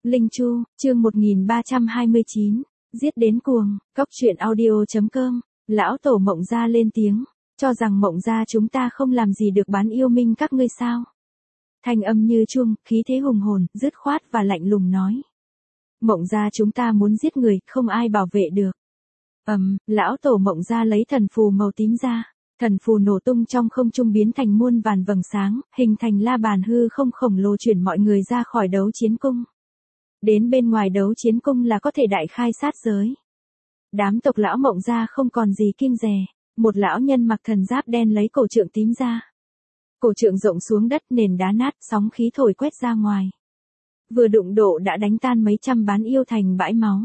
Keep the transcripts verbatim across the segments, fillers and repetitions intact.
Linh Chu, chương một nghìn ba trăm hai mươi chín, giết đến cuồng, cóc truyện audio.com, lão tổ Mộng Gia lên tiếng, cho rằng Mộng Gia chúng ta không làm gì được bán yêu minh các ngươi sao. Thanh âm như chuông, khí thế hùng hồn, dứt khoát và lạnh lùng nói. Mộng Gia chúng ta muốn giết người, không ai bảo vệ được. Ầm, um, lão tổ Mộng Gia lấy thần phù màu tím ra. Thần phù nổ tung trong không trung biến thành muôn vàn vầng sáng, hình thành la bàn hư không khổng lồ chuyển mọi người ra khỏi đấu chiến cung. Đến bên ngoài đấu chiến cung là có thể đại khai sát giới. Đám tộc lão Mộng Gia không còn gì kiêng dè, một lão nhân mặc thần giáp đen lấy cổ trượng tím ra. Cổ trượng rộng xuống đất, nền đá nát, sóng khí thổi quét ra ngoài. Vừa đụng độ đã đánh tan mấy trăm bán yêu thành bãi máu.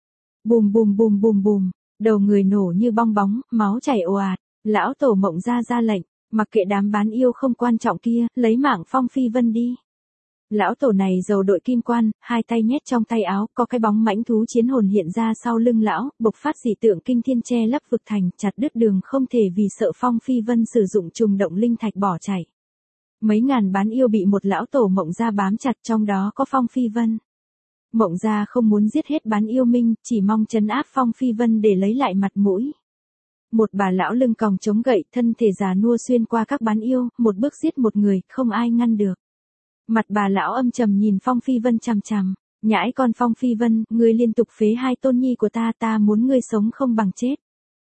Bùm bùm bùm bùm bùm, đầu người nổ như bong bóng, máu chảy ồ ạt. Lão tổ Mộng Gia ra lệnh, mặc kệ đám bán yêu không quan trọng kia, lấy mạng Phong Phi Vân đi. Lão tổ này giàu đội kim quan, hai tay nhét trong tay áo, có cái bóng mãnh thú chiến hồn hiện ra sau lưng lão, bộc phát dị tượng kinh thiên che lấp vực thành, chặt đứt đường không thể vì sợ Phong Phi Vân sử dụng trùng động linh thạch bỏ chạy. Mấy ngàn bán yêu bị một lão tổ Mộng Gia bám chặt, trong đó có Phong Phi Vân. Mộng Gia không muốn giết hết bán yêu minh, chỉ mong trấn áp Phong Phi Vân để lấy lại mặt mũi. Một bà lão lưng còng chống gậy, thân thể già nua xuyên qua các bán yêu, một bước giết một người, không ai ngăn được. Mặt bà lão âm trầm nhìn Phong Phi Vân chằm chằm, nhãi con Phong Phi Vân, ngươi liên tục phế hai tôn nhi của ta, ta muốn ngươi sống không bằng chết.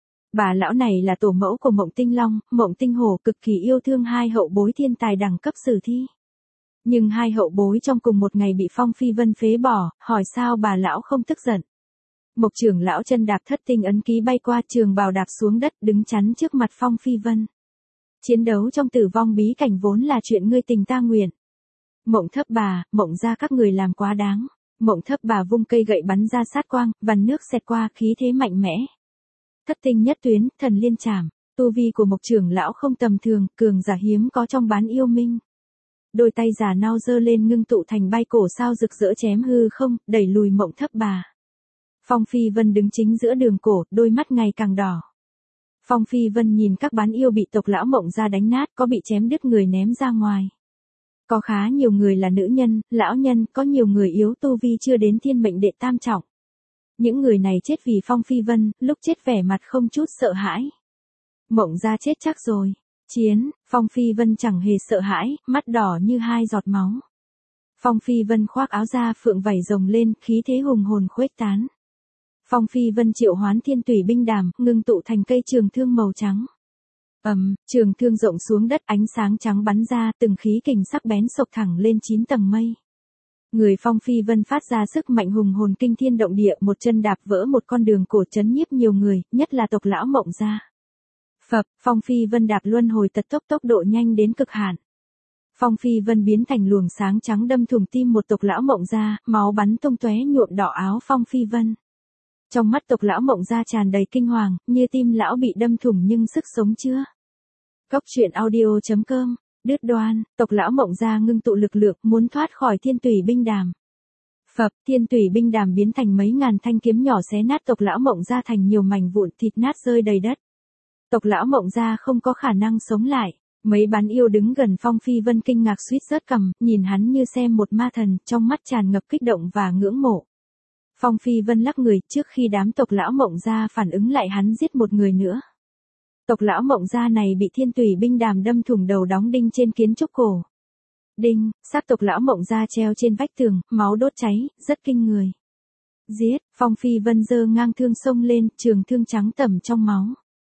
Bà lão này là tổ mẫu của Mộng Tinh Long, Mộng Tinh Hổ, cực kỳ yêu thương hai hậu bối thiên tài đẳng cấp sử thi. Nhưng hai hậu bối trong cùng một ngày bị Phong Phi Vân phế bỏ, hỏi sao bà lão không tức giận. Mộc trưởng lão chân đạp thất tinh ấn ký bay qua, trường bào đạp xuống đất, đứng chắn trước mặt Phong Phi Vân. Chiến đấu trong tử vong bí cảnh vốn là chuyện ngươi tình ta nguyện. Mộng Thấp Bà, Mộng Gia các người làm quá đáng. Mộng Thấp Bà vung cây gậy bắn ra sát quang, vằn nước xẹt qua, khí thế mạnh mẽ. Thất tinh nhất tuyến, thần liên trảm, tu vi của Mộc trưởng lão không tầm thường, cường giả hiếm có trong bán yêu minh. Đôi tay già nao giơ lên ngưng tụ thành bay cổ sao rực rỡ chém hư không, đẩy lùi Mộng Thấp Bà. Phong Phi Vân đứng chính giữa đường cổ, đôi mắt ngày càng đỏ. Phong Phi Vân nhìn các bán yêu bị tộc lão Mộng Gia đánh nát, có bị chém đứt người ném ra ngoài. Có khá nhiều người là nữ nhân, lão nhân, có nhiều người yếu tu vi chưa đến thiên mệnh đệ tam trọng. Những người này chết vì Phong Phi Vân, lúc chết vẻ mặt không chút sợ hãi. Mộng Gia chết chắc rồi. Chiến, Phong Phi Vân chẳng hề sợ hãi, mắt đỏ như hai giọt máu. Phong Phi Vân khoác áo da phượng vảy rồng lên, khí thế hùng hồn khuếch tán. Phong Phi Vân triệu hoán thiên tủy binh đàm, ngưng tụ thành cây trường thương màu trắng. Ầm, um, trường thương rộng xuống đất, ánh sáng trắng bắn ra, từng khí kình sắc bén xộc thẳng lên chín tầng mây. Người Phong Phi Vân phát ra sức mạnh hùng hồn kinh thiên động địa, một chân đạp vỡ một con đường cổ trấn nhiếp nhiều người, nhất là tộc lão Mộng Gia. Phập, Phong Phi Vân đạp luân hồi tật tốc tốc độ nhanh đến cực hạn. Phong Phi Vân biến thành luồng sáng trắng đâm thủng tim một tộc lão Mộng Gia, máu bắn tung tóe nhuộm đỏ áo Phong Phi Vân. Trong mắt tộc lão Mộng Gia tràn đầy kinh hoàng, như tim lão bị đâm thủng nhưng sức sống chưa. Cóc truyện audio.com, đứt đoan, tộc lão Mộng Gia ngưng tụ lực lượng, muốn thoát khỏi thiên tủy binh đàm. Phập, thiên tủy binh đàm biến thành mấy ngàn thanh kiếm nhỏ xé nát tộc lão Mộng Gia thành nhiều mảnh vụn thịt nát rơi đầy đất. Tộc lão Mộng Gia không có khả năng sống lại. Mấy bán yêu đứng gần Phong Phi Vân kinh ngạc suýt rớt cằm, nhìn hắn như xem một ma thần, trong mắt tràn ngập kích động và ngưỡng mộ. Phong Phi Vân lắc người, trước khi đám tộc lão Mộng Gia phản ứng lại hắn giết một người nữa. Tộc lão Mộng Gia này bị thiên tủy binh đàm đâm thủng đầu đóng đinh trên kiến trúc cổ. Đinh, xác tộc lão Mộng Gia treo trên vách tường, máu đốt cháy, rất kinh người. Giết, Phong Phi Vân giơ ngang thương xông lên, trường thương trắng tẩm trong máu.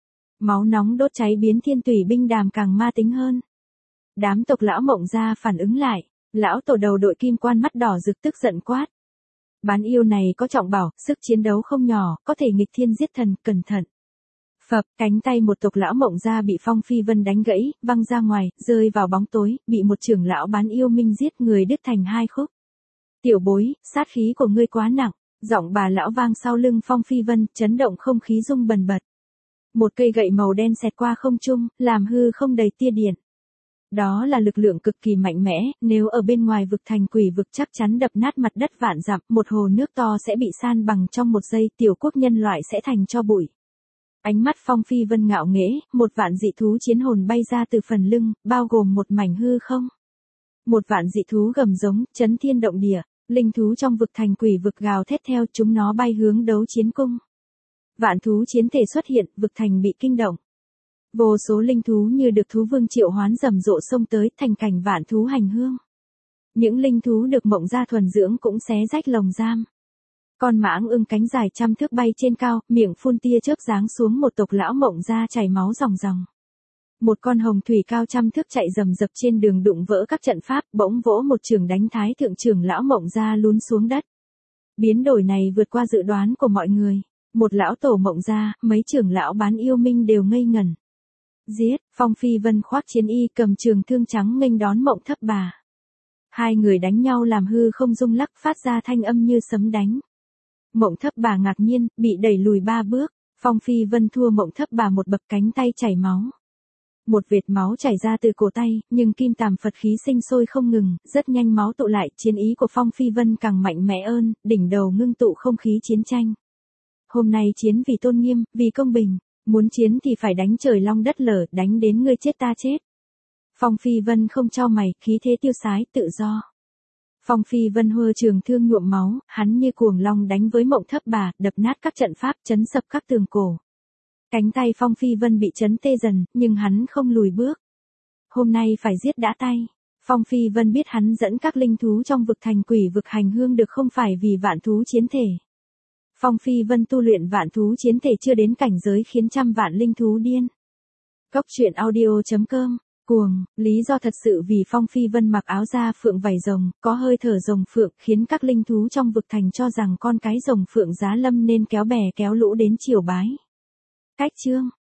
Máu nóng đốt cháy biến thiên tủy binh đàm càng ma tính hơn. Đám tộc lão Mộng Gia phản ứng lại, lão tổ đầu đội kim quan mắt đỏ rực tức giận quát. Bán yêu này có trọng bảo, sức chiến đấu không nhỏ, có thể nghịch thiên giết thần, cẩn thận. Phập, cánh tay một tộc lão Mộng Gia bị Phong Phi Vân đánh gãy, văng ra ngoài, rơi vào bóng tối, bị một trưởng lão bán yêu minh giết, người đứt thành hai khúc. Tiểu bối, sát khí của ngươi quá nặng, giọng bà lão vang sau lưng Phong Phi Vân, chấn động không khí rung bần bật. Một cây gậy màu đen xẹt qua không trung, làm hư không đầy tia điện. Đó là lực lượng cực kỳ mạnh mẽ, nếu ở bên ngoài vực thành quỷ vực chắc chắn đập nát mặt đất vạn dặm, một hồ nước to sẽ bị san bằng trong một giây, tiểu quốc nhân loại sẽ thành tro bụi. Ánh mắt Phong Phi Vân ngạo nghễ, một vạn dị thú chiến hồn bay ra từ phần lưng, bao gồm một mảnh hư không. Một vạn dị thú gầm giống, chấn thiên động địa. Linh thú trong vực thành quỷ vực gào thét theo, chúng nó bay hướng đấu chiến cung. Vạn thú chiến thể xuất hiện, vực thành bị kinh động. Vô số linh thú như được thú vương triệu hoán rầm rộ xông tới, thành cảnh vạn thú hành hương. Những linh thú được Mộng Gia thuần dưỡng cũng xé rách lồng giam. Con mãng ưng cánh dài trăm thước bay trên cao, miệng phun tia chớp giáng xuống một tộc lão Mộng Gia chảy máu ròng ròng. Một con hồng thủy cao trăm thước chạy rầm rập trên đường đụng vỡ các trận pháp, bỗng vỗ một trường đánh thái thượng trưởng lão Mộng Gia lún xuống đất. Biến đổi này vượt qua dự đoán của mọi người. Một lão tổ Mộng Gia, mấy trưởng lão bán yêu minh đều ngây ngẩn. Giết, Phong Phi Vân khoác chiến y cầm trường thương trắng nghênh đón Mộng Thấp Bà. Hai người đánh nhau làm hư không rung lắc phát ra thanh âm như sấm đánh. Mộng Thấp Bà ngạc nhiên, bị đẩy lùi ba bước. Phong Phi Vân thua Mộng Thấp Bà một bậc, cánh tay chảy máu. Một vệt máu chảy ra từ cổ tay, nhưng kim tàm Phật khí sinh sôi không ngừng, rất nhanh máu tụ lại, chiến ý của Phong Phi Vân càng mạnh mẽ hơn, đỉnh đầu ngưng tụ không khí chiến tranh. Hôm nay chiến vì tôn nghiêm, vì công bình, muốn chiến thì phải đánh trời long đất lở, đánh đến ngươi chết ta chết. Phong Phi Vân không chau mày, khí thế tiêu sái, tự do. Phong Phi Vân hơ trường thương nhuộm máu, hắn như cuồng long đánh với Mộng Thấp Bà, đập nát các trận pháp, chấn sập các tường cổ. Cánh tay Phong Phi Vân bị chấn tê dần, nhưng hắn không lùi bước. Hôm nay phải giết đã tay. Phong Phi Vân biết hắn dẫn các linh thú trong vực thành quỷ vực hành hương được không phải vì vạn thú chiến thể. Phong Phi Vân tu luyện vạn thú chiến thể chưa đến cảnh giới khiến trăm vạn linh thú điên. Cốc truyện audio chấm com. Cuồng, lý do thật sự vì Phong Phi Vân mặc áo da phượng vảy rồng, có hơi thở rồng phượng, khiến các linh thú trong vực thành cho rằng con cái rồng phượng giá lâm nên kéo bè kéo lũ đến triều bái. Cách chương